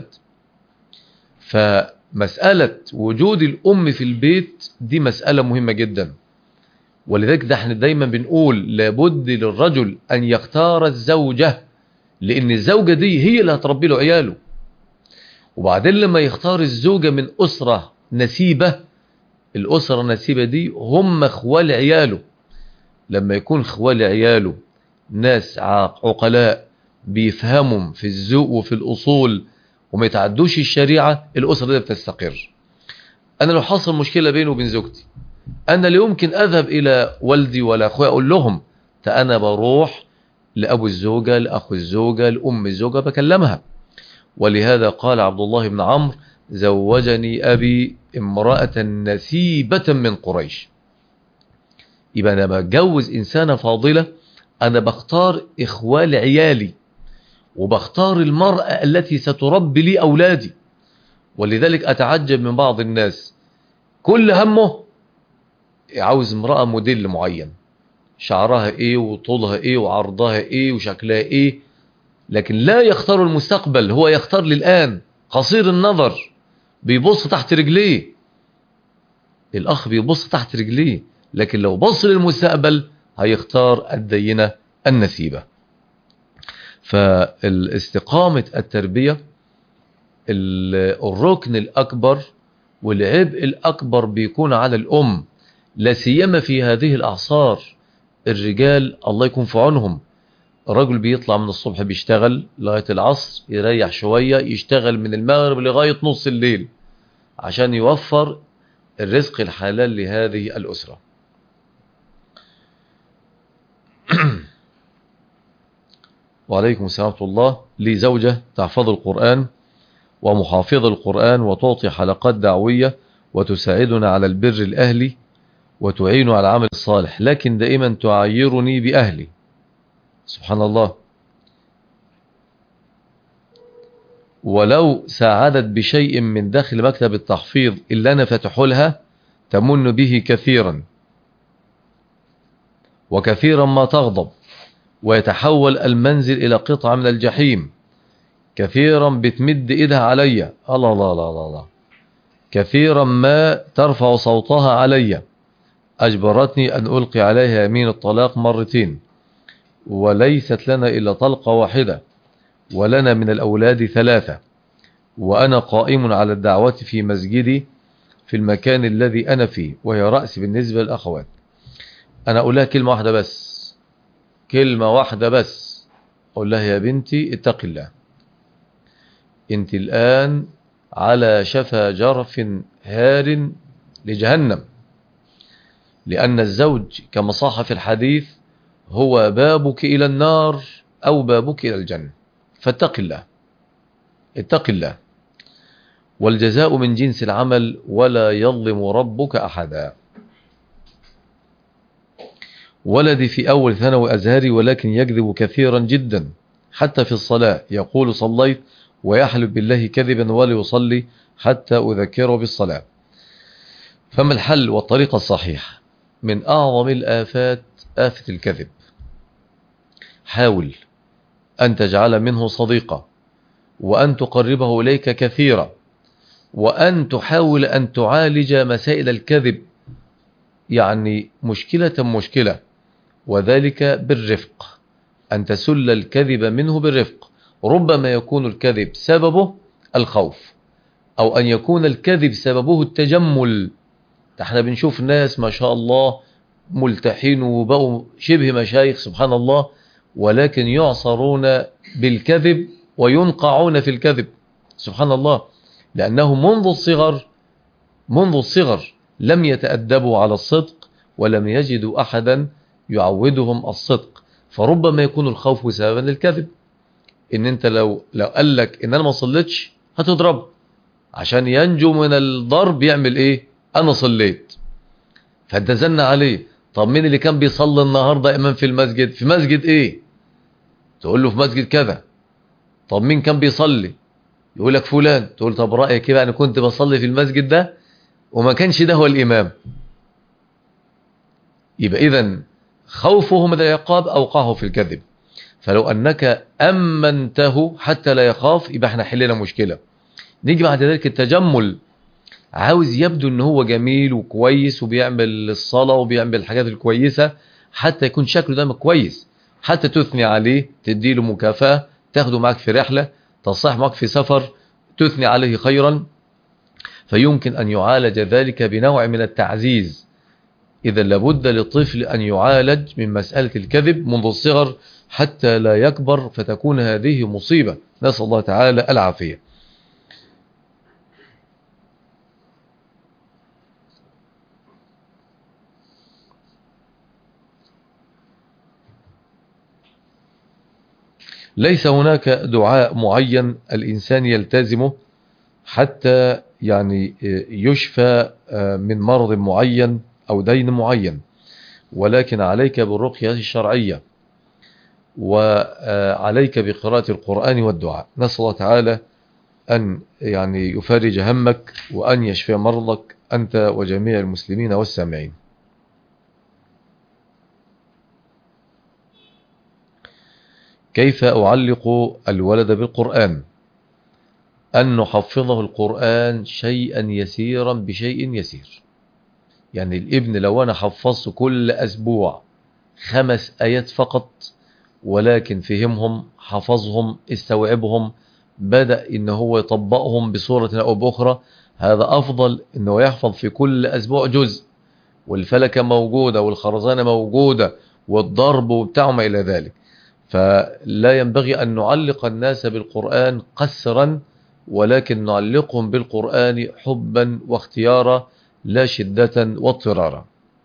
فمسألة وجود الأم في البيت دي مسألة مهمة جدا، ولذلك ده احنا دايما بنقول لابد للرجل أن يختار الزوجة، لأن الزوجة دي هي اللي هتربي له عياله. وبعدين لما يختار الزوجة من أسرة نسيبة، الأسرة النسيبة دي هم اخوال عياله. لما يكون اخوال عياله ناس عقلاء بيفهمهم في الذوق وفي الأصول وما يتعدوش الشريعة، الأسرة دي بتستقر. أنا لو حصل مشكلة بيني وبين زوجتي، أنا لا يمكن أذهب إلى والدي ولا أخوي أقول لهم، فأنا بروح لأبو الزوجة، لأخو الزوجة، لأم الزوجة، بكلمها. ولهذا قال عبد الله بن عمرو: زوجني أبي امرأة نسيبة من قريش. يبقى أنا بتجوز إنسانة فاضلة، أنا بختار إخوال عيالي، وبختار المرأة التي ستربي لي أولادي. ولذلك أتعجب من بعض الناس، كل همه عاوز امرأة موديل معين، شعرها إيه وطولها إيه وعرضها إيه وشكلها إيه، لكن لا يختار المستقبل، هو يختار للآن، قصير النظر، بيبص تحت رجليه. الأخ بيبص تحت رجليه، لكن لو بص للمستقبل هيختار الدينة النسيبة. فالاستقامة التربية الركن الأكبر والعبء الأكبر بيكون على الأم، لا سيما في هذه الأعصار. الرجال الله يكون في عونهم، الرجل بيطلع من الصبح بيشتغل لغاية العصر، يريح شوية، يشتغل من المغرب لغاية نص الليل عشان يوفر الرزق الحلال لهذه الأسرة. وعليكم السلام ورحمة الله. لي زوجة تحفظ القرآن ومحافظ القرآن، وتعطي حلقات دعوية، وتساعدنا على البر الأهلي، وتعين على العمل الصالح، لكن دائما تعيرني بأهلي. سبحان الله. ولو ساعدت بشيء من داخل مكتب التحفيظ اللي أنا فتح لها تمن به كثيرا، وكثيرا ما تغضب ويتحول المنزل إلى قطعة من الجحيم. كثيرا بتمد إيدها علي، الله الله الله الله، كثيرا ما ترفع صوتها علي. أجبرتني أن ألقي عليها يمين الطلاق مرتين، وليست لنا إلا طلقة واحدة، ولنا من الأولاد ثلاثة، وأنا قائم على الدعوة في مسجدي في المكان الذي أنا فيه، وهي رأسي بالنسبة للأخوات. أنا أقول لها كلمة واحدة بس، كلمة واحدة بس، أقول لها: يا بنتي اتق الله، أنت الآن على شفا جرف هار لجهنم، لأن الزوج كما صح في الحديث هو بابك إلى النار أو بابك إلى الجنة، فاتق الله، اتق الله، والجزاء من جنس العمل، ولا يظلم ربك أحدا. ولدي في أول ثانوي أزهري، ولكن يكذب كثيرا جدا، حتى في الصلاة يقول صليت ويحلف بالله كذبا ولا يصلي حتى أذكره بالصلاة. فما الحل والطريقة الصحيحة؟ من أعظم الآفات آفة الكذب. حاول أن تجعل منه صديقة، وأن تقربه إليك كثيرا، وأن تحاول أن تعالج مسائل الكذب، يعني مشكلة مشكلة، وذلك بالرفق، أن تسل الكذب منه بالرفق. ربما يكون الكذب سببه الخوف، أو أن يكون الكذب سببه التجمل. احنا بنشوف ناس ما شاء الله ملتحين وبقوا شبه مشايخ سبحان الله، ولكن يعصرون بالكذب وينقعون في الكذب سبحان الله، لأنهم منذ الصغر منذ الصغر لم يتأدبوا على الصدق، ولم يجدوا أحدا يعودهم الصدق. فربما يكون الخوف سببا للكذب، ان انت لو لو قال لك ان انا ما صليتش هتضرب، عشان ينجو من الضرب يعمل ايه؟ انا صليت. فانت زن عليه، طب مين اللي كان بيصلي النهاردة امام في المسجد؟ في مسجد ايه؟ تقول له في مسجد كذا. طب مين كان بيصلي؟ يقول لك فلان. تقول طب رأيك ايه؟ انا كنت بصلي في المسجد ده وما كانش ده هو الامام. يبقى اذا خوفه من العقاب اوقعه في الكذب. فلو انك امنته حتى لا يخاف يبقى احنا حلنا مشكلة. نيجي بعد ذلك التجمل، عاوز يبدو ان هو جميل وكويس وبيعمل الصلاة وبيعمل الحاجات الكويسة حتى يكون شكله دايما كويس، حتى تثني عليه، تديله مكافأة، تاخده معك في رحلة، تصح معك في سفر، تثني عليه خيرا. فيمكن أن يعالج ذلك بنوع من التعزيز. إذا لابد للطفل أن يعالج من مسألة الكذب منذ الصغر حتى لا يكبر فتكون هذه مصيبة، نسأل الله تعالى العافية. ليس هناك دعاء معين الإنسان يلتزمه حتى يعني يشفى من مرض معين أو دين معين، ولكن عليك بالرقية الشرعية وعليك بقراءة القرآن والدعاء. نسأل الله تعالى أن يعني يفرج همك وأن يشفي مرضك أنت وجميع المسلمين والسامعين. كيف أعلق الولد بالقرآن؟ أن نحفظه القرآن شيئا يسيرا بشيء يسير. يعني الابن لو أنا حفظت كل أسبوع خمس آيات فقط، ولكن فهمهم، حفظهم، استوعبهم، بدأ إن هو يطبقهم بصورة أو بأخرى، هذا أفضل إنه يحفظ في كل أسبوع جزء، والفلكة موجودة والخرزانة موجودة والضرب وبتاعه ما إلى ذلك. فلا ينبغي أن نعلق الناس بالقرآن قسرا، ولكن نعلقهم بالقرآن حبا واختيارا لا شدة واضطرارا.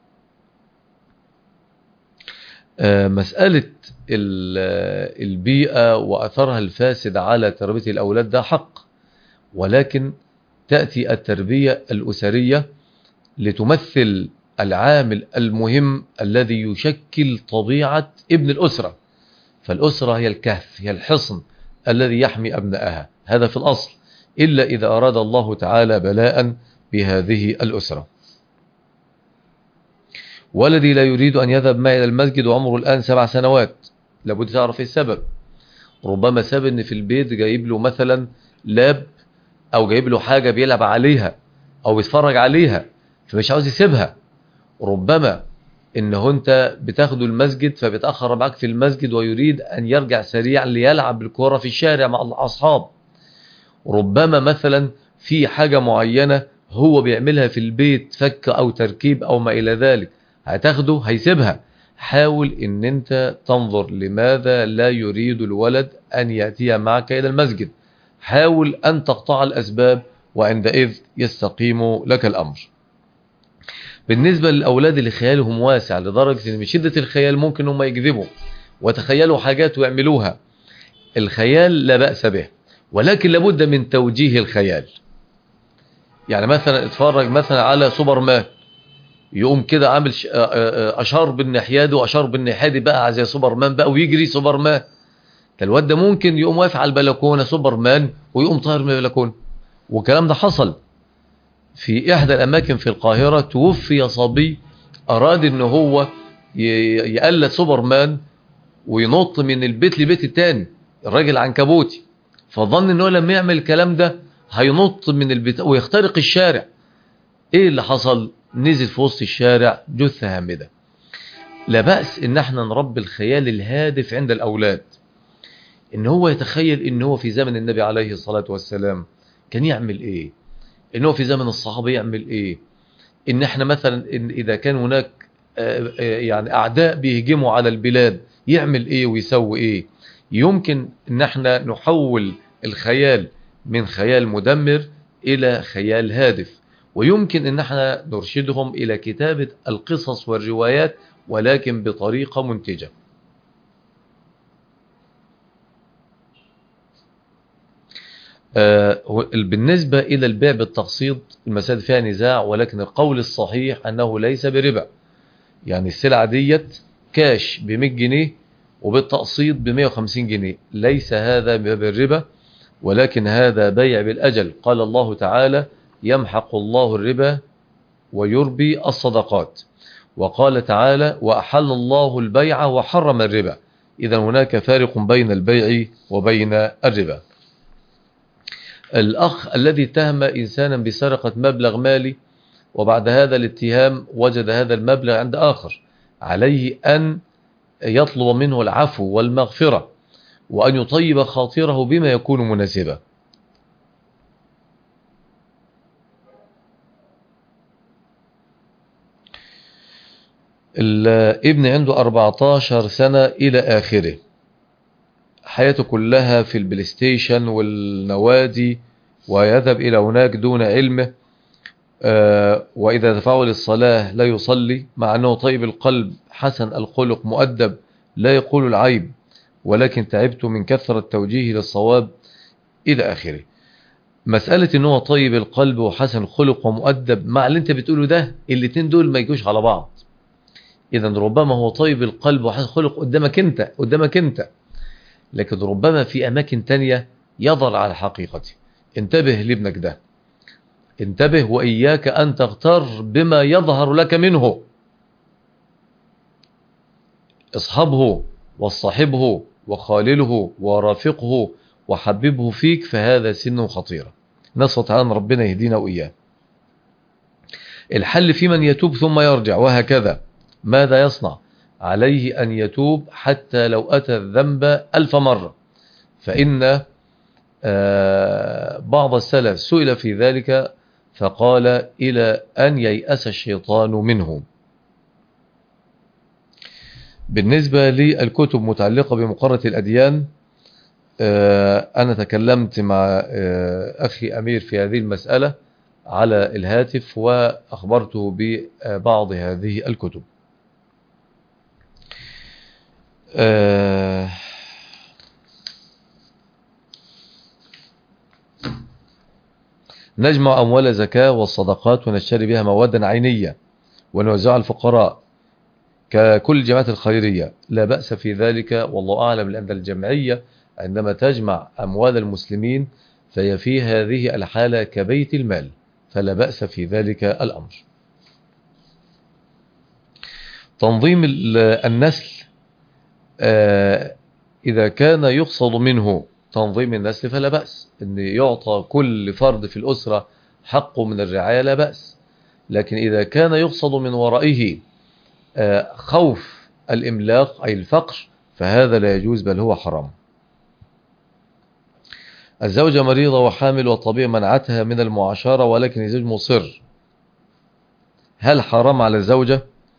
مسألة البيئة وأثرها الفاسد على تربية الأولاد ده حق، ولكن تأتي التربية الأسرية لتمثل العامل المهم الذي يشكل طبيعة ابن الأسرة. فالأسرة هي الكهف، هي الحصن الذي يحمي أبنائها، هذا في الأصل، إلا إذا أراد الله تعالى بلاء بهذه الأسرة. ولدي لا يريد أن يذهب معي إلى المسجد وعمره الآن سبع سنوات. لابد تعرف إيه السبب. ربما سبب إن في البيت جايب له مثلا لاب، أو جايب له حاجة بيلعب عليها أو بيتفرج عليها فمش عاوز يسيبها. ربما إنه أنت بتاخده المسجد فبتأخر معك في المسجد ويريد أن يرجع سريعا ليلعب بالكرة في الشارع مع الأصحاب. ربما مثلا في حاجة معينة هو بيعملها في البيت، فك أو تركيب أو ما إلى ذلك، هتاخده هيسيبها. حاول ان انت تنظر لماذا لا يريد الولد ان يأتي معك الى المسجد. حاول ان تقطع الاسباب وعندئذ يستقيم لك الامر. بالنسبة للاولاد اللي خيالهم واسع لدرجة ان من شدة الخيال ممكن هم يكذبوا وتخيلوا حاجات ويعملوها، الخيال لا بأس به، ولكن لابد من توجيه الخيال. يعني مثلا اتفرج مثلا على سوبرمان، يقوم كده عامل اشار بالناحيه دي واشار بالناحيه دي بقى زي سوبرمان بقى ويجري سوبرمان. الواد ده ممكن يقوم واقف على البلكونه سوبرمان ويقوم طاير من البلكونه. والكلام ده حصل في احدى الاماكن في القاهره. توفي صبي اراد ان هو يقلد سوبرمان وينط من البيت لبيت التاني، الراجل عنكبوتي، فظن ان هو لما يعمل الكلام ده هينط من البيت ويخترق الشارع. ايه اللي حصل؟ نزل في وسط الشارع جثة هامدة. لا بأس ان احنا نربي الخيال الهادف عند الاولاد، ان هو يتخيل ان هو في زمن النبي عليه الصلاة والسلام كان يعمل ايه، ان هو في زمن الصحابة يعمل ايه، ان احنا مثلا إن اذا كان هناك يعني اعداء بيهجموا على البلاد يعمل ايه ويسوي ايه. يمكن ان احنا نحول الخيال من خيال مدمر الى خيال هادف، ويمكن ان احنا نرشدهم الى كتابة القصص والروايات ولكن بطريقة منتجة. آه بالنسبة إلى البيع بالتقسيط المسألة فيها نزاع، ولكن القول الصحيح أنه ليس بربا. يعني السلعة ديت كاش ب مية جنيه وبالتقسيط ب مية وخمسين جنيه، ليس هذا بالربا، ولكن هذا بيع بالأجل. قال الله تعالى: يمحق الله الربا ويربي الصدقات. وقال تعالى: وأحل الله البيع وحرم الربا. إذا هناك فارق بين البيع وبين الربا. الأخ الذي اتهم إنسانا بسرقة مبلغ مالي، وبعد هذا الاتهام وجد هذا المبلغ عند آخر، عليه أن يطلب منه العفو والمغفرة، وأن يطيب خاطره بما يكون مناسبا. الابن عنده أربعة عشر سنة إلى آخره، حياته كلها في البلايستيشن والنوادي، ويذهب إلى هناك دون علمه، وإذا دفعه للصلاة لا يصلي، مع أنه طيب القلب حسن الخلق مؤدب لا يقول العيب، ولكن تعبت من كثرة توجيهي للصواب إلى آخره. مسألة أنه طيب القلب وحسن الخلق ومؤدب مع اللي انت بتقوله ده، الاتنين دول ما يجوش على بعض. إذا ربما هو طيب القلب وحسن الخلق قدامك انت قدامك انت لكن ربما في أماكن تانية يظهر على حقيقته. انتبه لابنك ده، انتبه، وإياك أن تغتر بما يظهر لك منه. اصحبه واصطحبه وخالله ورافقه وحببه فيك، فهذا سن خطيرة. نسأل تعالى أن ربنا يهدينا وإياه. الحل في من يتوب ثم يرجع، وهكذا. ماذا يصنع؟ عليه أن يتوب حتى لو أتى الذنب ألف مرة، فإن بعض السلف سئل في ذلك فقال: إلى أن ييأس الشيطان منه. بالنسبة للكتب متعلقة بمقارنة الأديان، أنا تكلمت مع أخي أمير في هذه المسألة على الهاتف، وأخبرته ببعض هذه الكتب. نجمع أموال زكاة والصدقات ونشتري بها مواد عينية ونوزعها على الفقراء ككل الجماعات الخيرية، لا بأس في ذلك، والله أعلم. لأن الجمعية عندما تجمع أموال المسلمين فهي في هذه الحالة كبيت المال، فلا بأس في ذلك الأمر. تنظيم النسل، إذا كان يقصد منه تنظيم النسل فلا بأس، أن يعطى كل فرد في الأسرة حقه من الرعاية، لا بأس. لكن إذا كان يقصد من ورائه خوف الإملاق أي الفقر، فهذا لا يجوز، بل هو حرام. الزوجة مريضة وحامل والطبيعي منعتها من المعاشرة، ولكن الزوج مصر، هل حرام على الزوجة؟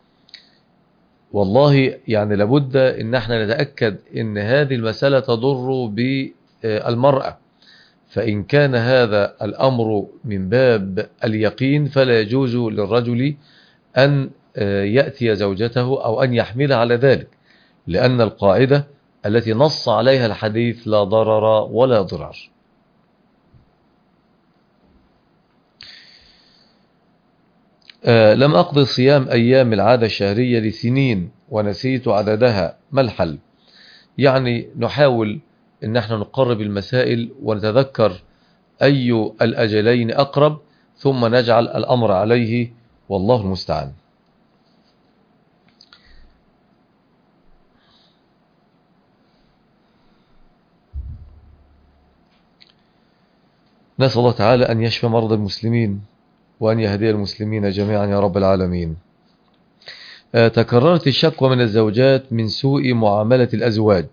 والله يعني لابد ان احنا نتأكد ان هذه المسألة تضر بالمرأة، فإن كان هذا الأمر من باب اليقين فلا يجوز للرجل أن يأتي زوجته أو أن يحملها على ذلك، لأن القاعدة التي نص عليها الحديث لا ضرر ولا ضرار. آه لم أقضي صيام أيام العادة الشهرية لسنين ونسيت عددها، ما الحل؟ يعني نحاول أن احنا نقرب المسائل ونتذكر أي الأجلين أقرب، ثم نجعل الأمر عليه، والله المستعان. نسأل الله تعالى أن يشفي مرضى المسلمين وأن يهدي المسلمين جميعا يا رب العالمين. تكررت الشكوى من الزوجات من سوء معاملة الأزواج.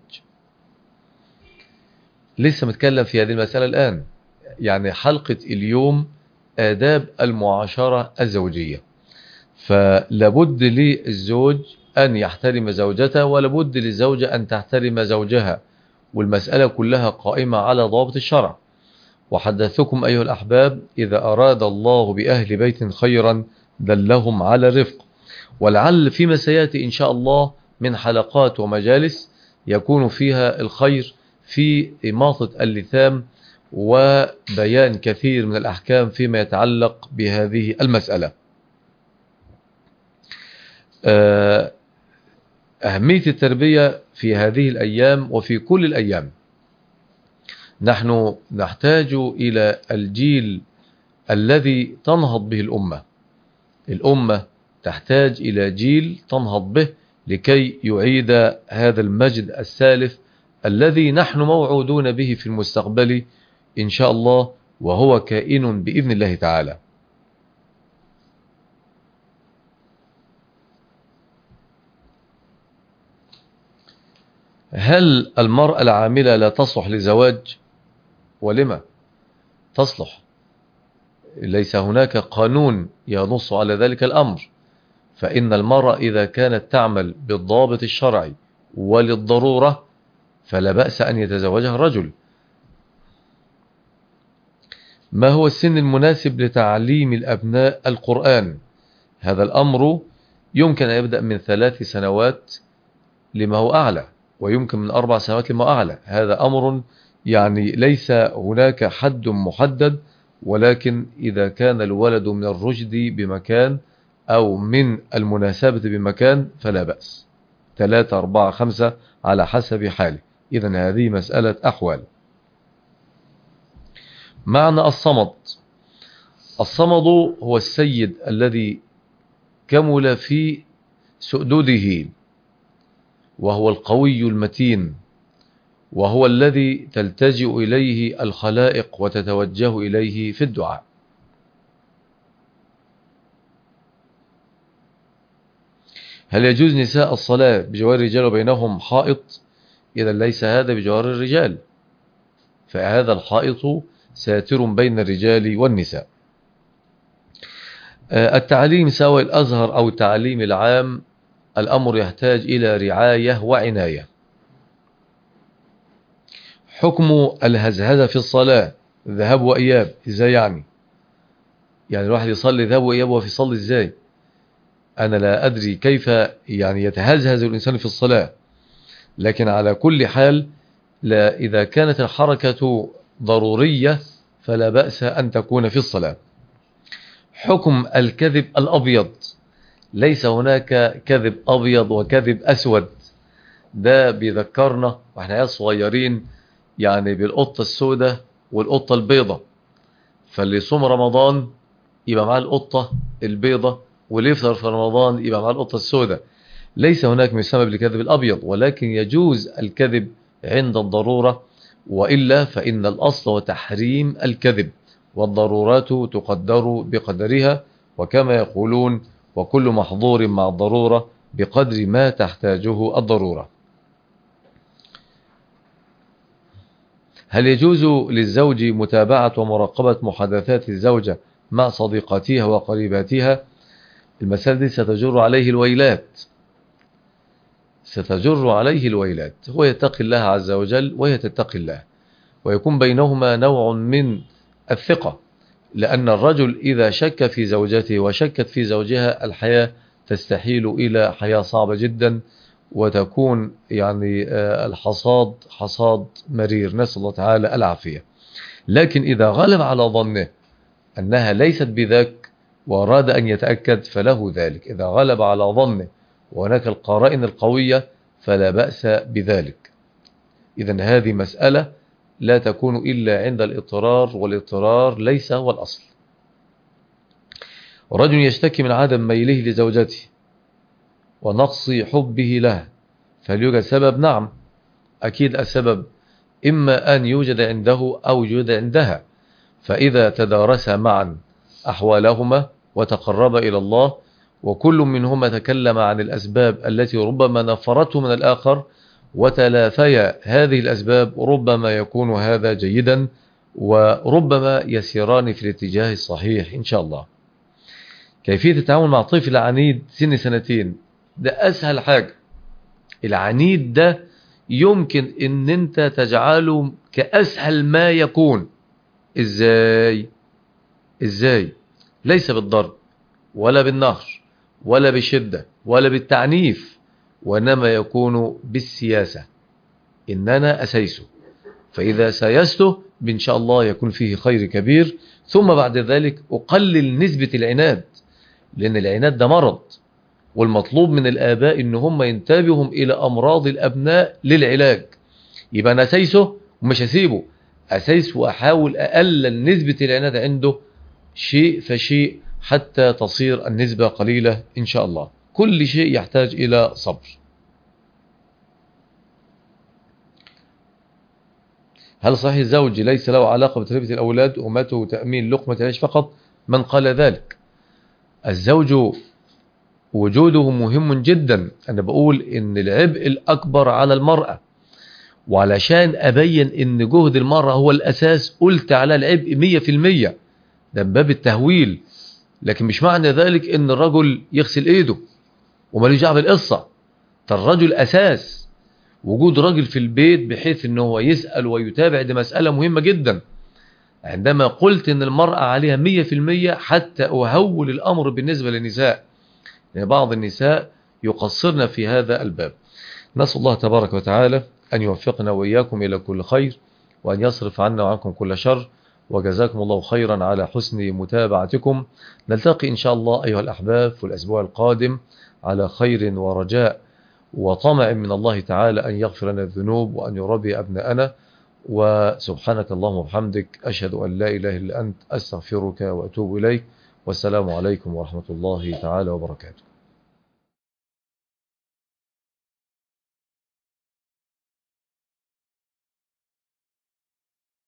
لسه متكلم في هذه المسألة الآن، يعني حلقة اليوم آداب المعاشرة الزوجية. فلابد للزوج أن يحترم زوجته، ولابد للزوجة أن تحترم زوجها، والمسألة كلها قائمة على ضوابط الشرع. وحدثكم أيها الأحباب: إذا أراد الله بأهل بيت خيرا دلهم على الرفق. ولعل فيما سيأتي إن شاء الله من حلقات ومجالس يكون فيها الخير في إماطة اللثام وبيان كثير من الأحكام فيما يتعلق بهذه المسألة. أهمية التربية في هذه الأيام وفي كل الأيام. نحن نحتاج إلى الجيل الذي تنهض به الأمة. الأمة تحتاج إلى جيل تنهض به لكي يعيد هذا المجد السالف الذي نحن موعودون به في المستقبل إن شاء الله، وهو كائن بإذن الله تعالى. هل المرأة العاملة لا تصلح لزواج؟ ولما تصلح؟ ليس هناك قانون ينص على ذلك الأمر، فإن المرأة إذا كانت تعمل بالضابط الشرعي وللضرورة فلا بأس أن يتزوجها الرجل. ما هو السن المناسب لتعليم الأبناء القرآن؟ هذا الأمر يمكن أن يبدأ من ثلاث سنوات لما هو أعلى، ويمكن من أربع سنوات لما هو أعلى. هذا أمر يعني ليس هناك حد محدد، ولكن إذا كان الولد من الرشد بمكان أو من المناسبة بمكان فلا بأس. ثلاثة أربعة خمسة على حسب حاله. إذن هذه مسألة أحوال. معنى الصمد. الصمد هو السيد الذي كمل في سؤدده، وهو القوي المتين، وهو الذي تلتجئ إليه الخلائق وتتوجه إليه في الدعاء. هل يجوز نساء الصلاة بجوار الرجال وبينهم حائط؟ إذا ليس هذا بجوار الرجال، فهذا الحائط ساتر بين الرجال والنساء. التعليم سواء الأزهر أو التعليم العام، الأمر يحتاج إلى رعاية وعناية. حكم الهزهزة في الصلاة، ذهاب وإياب، إزاي يعني؟ يعني الواحد يصلي ذهاب وإياب وفي صلي إزاي؟ أنا لا أدري كيف يعني يتهزهز الإنسان في الصلاة، لكن على كل حال لا، إذا كانت الحركة ضرورية فلا بأس أن تكون في الصلاة. حكم الكذب الأبيض. ليس هناك كذب أبيض وكذب أسود. ده بيذكرنا وإحنا صغيرين يعني بالقطة السوداء والقطة البيضة، فاللي يصوم رمضان يبقى معاه القطة البيضة، واللي يفطر في رمضان يبقى معاه القطة السوداء. ليس هناك ما يسمى بالكذب الأبيض، ولكن يجوز الكذب عند الضرورة، وإلا فإن الأصل هو تحريم الكذب، والضرورات تقدر بقدرها، وكما يقولون وكل محظور مع الضرورة بقدر ما تحتاجه الضرورة. هل يجوز للزوج متابعة ومراقبة محادثات الزوجة مع صديقاتها وقريباتها؟ المسألة دي ستجر عليه الويلات، ستجر عليه الويلات. هو يتقي الله عز وجل وهي تتقي الله، ويكون بينهما نوع من الثقة، لأن الرجل إذا شك في زوجته وشكت في زوجها الحياة تستحيل إلى حياة صعبة جدا، وتكون يعني الحصاد حصاد مرير، نسأل الله تعالى العافية. لكن إذا غلب على ظنه أنها ليست بذاك وأراد أن يتأكد فله ذلك. إذا غلب على ظنه وهناك القرائن القوية فلا بأس بذلك. إذن هذه مسألة لا تكون إلا عند الاضطرار، والاضطرار ليس هو الأصل. رجل يشتكي من عدم ميله لزوجته ونقص حبه لها، فليوجد سبب؟ نعم أكيد السبب إما أن يوجد عنده أو يوجد عندها، فإذا تدارس معا أحوالهما وتقرب إلى الله، وكل منهما تكلم عن الأسباب التي ربما نفرته من الآخر وتلافيا هذه الأسباب، ربما يكون هذا جيدا، وربما يسيران في الاتجاه الصحيح إن شاء الله. كيفية التعامل مع طفل عنيد سن سنتين؟ ده أسهل حاجة. العنيد ده يمكن ان انت تجعله كأسهل ما يكون. ازاي؟ ازاي؟ ليس بالضرب ولا بالنهر ولا بالشدة ولا بالتعنيف، وإنما يكون بالسياسة. إن أنا أسيسه فإذا سايسته إن شاء الله يكون فيه خير كبير. ثم بعد ذلك أقلل نسبة العناد، لأن العناد ده مرض، والمطلوب من الآباء إن هم ينتبهوا إلى أمراض الأبناء للعلاج. يبقى أنا أسيسه ومش هسيبه، أسيس وأحاول أقلل نسبة العناد عنده شيء فشيء حتى تصير النسبة قليلة إن شاء الله. كل شيء يحتاج إلى صبر. هل صحيح الزوج ليس له علاقة بتربية الأولاد ومته تأمين لقمة العيش فقط؟ من قال ذلك؟ الزوج وجوده مهم جدا. أنا بقول إن العبء الأكبر على المرأة، وعلشان أبين إن جهد المرأة هو الأساس قلت على العبء مية في المية، ده من باب التهويل. لكن مش معنى ذلك إن الرجل يغسل إيده ومالوش دعوه بالقصة. فالرجل أساس، وجود رجل في البيت بحيث إنه هو يسأل ويتابع، دي مسألة مهمة جدا. عندما قلت إن المرأة عليها مية في المية حتى أهول الأمر بالنسبة للنساء، يعني بعض النساء يقصرن في هذا الباب. نسأل الله تبارك وتعالى أن يوفقنا وإياكم إلى كل خير، وأن يصرف عنا وعنكم كل شر، وجزاكم الله خيرا على حسن متابعتكم. نلتقي إن شاء الله أيها الأحباب في الأسبوع القادم على خير ورجاء وطمع من الله تعالى أن يغفر لنا الذنوب وأن يربي أبناءنا. وسبحانك اللهم وبحمدك، أشهد أن لا إله إلا أنت، أستغفرك وأتوب إليك. والسلام عليكم ورحمة الله تعالى وبركاته.